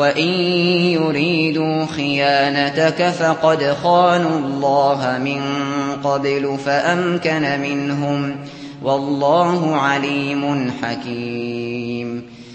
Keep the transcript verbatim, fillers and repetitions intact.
وَإِن يُرِيدُوا خِيَانَتَكَ فَقَدْ خَانُوا اللَّهَ مِن قَبْلُ فَأَمْكَنَ مِنْهُمْ ۗ وَاللَّهُ عَلِيمٌ حَكِيمٌ